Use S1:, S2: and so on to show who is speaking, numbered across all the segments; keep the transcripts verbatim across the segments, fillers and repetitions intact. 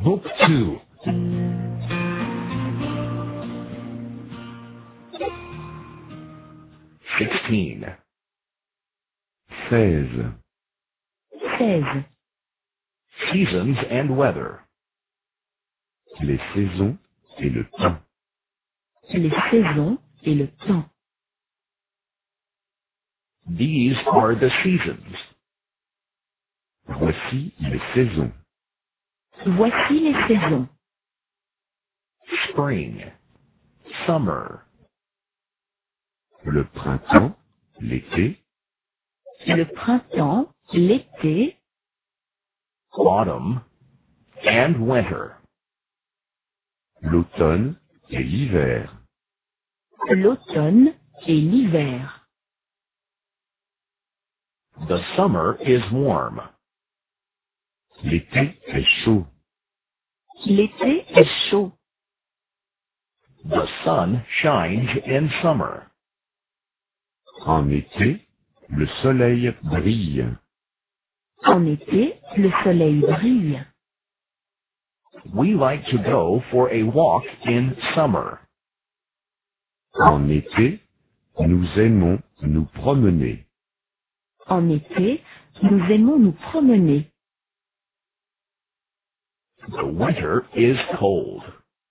S1: Book two. Sixteen.
S2: seize.
S3: seize.
S1: Seasons and weather.
S2: Les saisons et le temps.
S3: Les saisons et le temps.
S1: These are the seasons.
S2: Voici les saisons.
S3: Voici les saisons.
S1: Spring. Summer.
S2: Le printemps, l'été,
S3: Le printemps, l'été,
S1: Autumn. And winter.
S2: l'automne et l'hiver.
S3: l'automne et l'hiver.
S1: The summer is warm.
S2: L'été est chaud.
S3: L'été est chaud.
S1: The sun shines in summer.
S2: En été, le soleil brille.
S3: En été, le soleil brille.
S1: We like to go for a walk in summer.
S2: En été, nous aimons nous promener.
S3: En été, nous aimons nous promener.
S1: The winter is cold.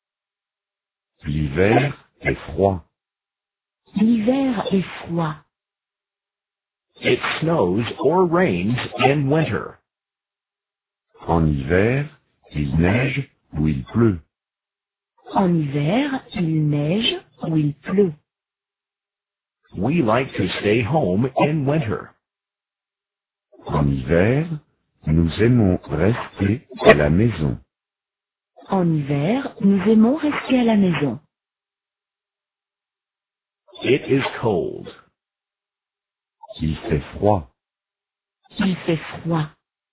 S2: L'hiver est froid.
S3: L'hiver est froid.
S1: It snows or rains in winter.
S2: En hiver, il neige ou il pleut.
S3: En hiver, il neige ou il pleut.
S1: We like to stay home in winter.
S2: En hiver, nous aimons rester à la maison.
S3: En hiver, nous aimons rester à la maison.
S1: It is cold.
S2: Il fait froid.
S3: Il fait froid.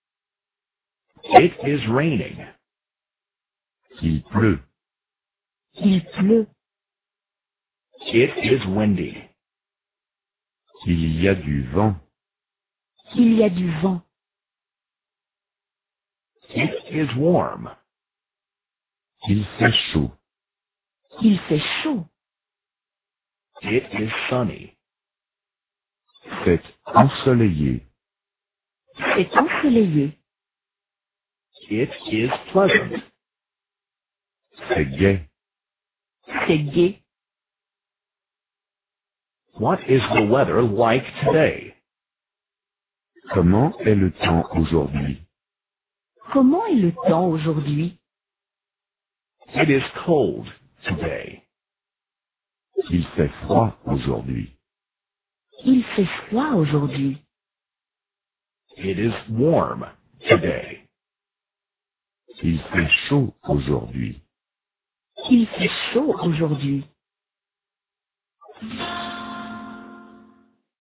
S1: It is raining.
S2: Il pleut.
S3: Il pleut.
S1: It is windy.
S2: Il y a du vent.
S3: Il y a du vent.
S1: It is warm.
S2: Il fait chaud.
S3: Il fait chaud.
S1: It is sunny.
S2: C'est ensoleillé.
S3: C'est ensoleillé.
S1: It is pleasant.
S2: C'est gai.
S3: C'est gai.
S1: What is the weather like today?
S2: Comment est le temps aujourd'hui?
S3: Comment est le temps aujourd'hui?
S1: It is cold today.
S2: Il fait froid aujourd'hui.
S3: Il fait froid aujourd'hui.
S1: It is warm today.
S2: Il fait chaud aujourd'hui.
S3: Il fait chaud aujourd'hui.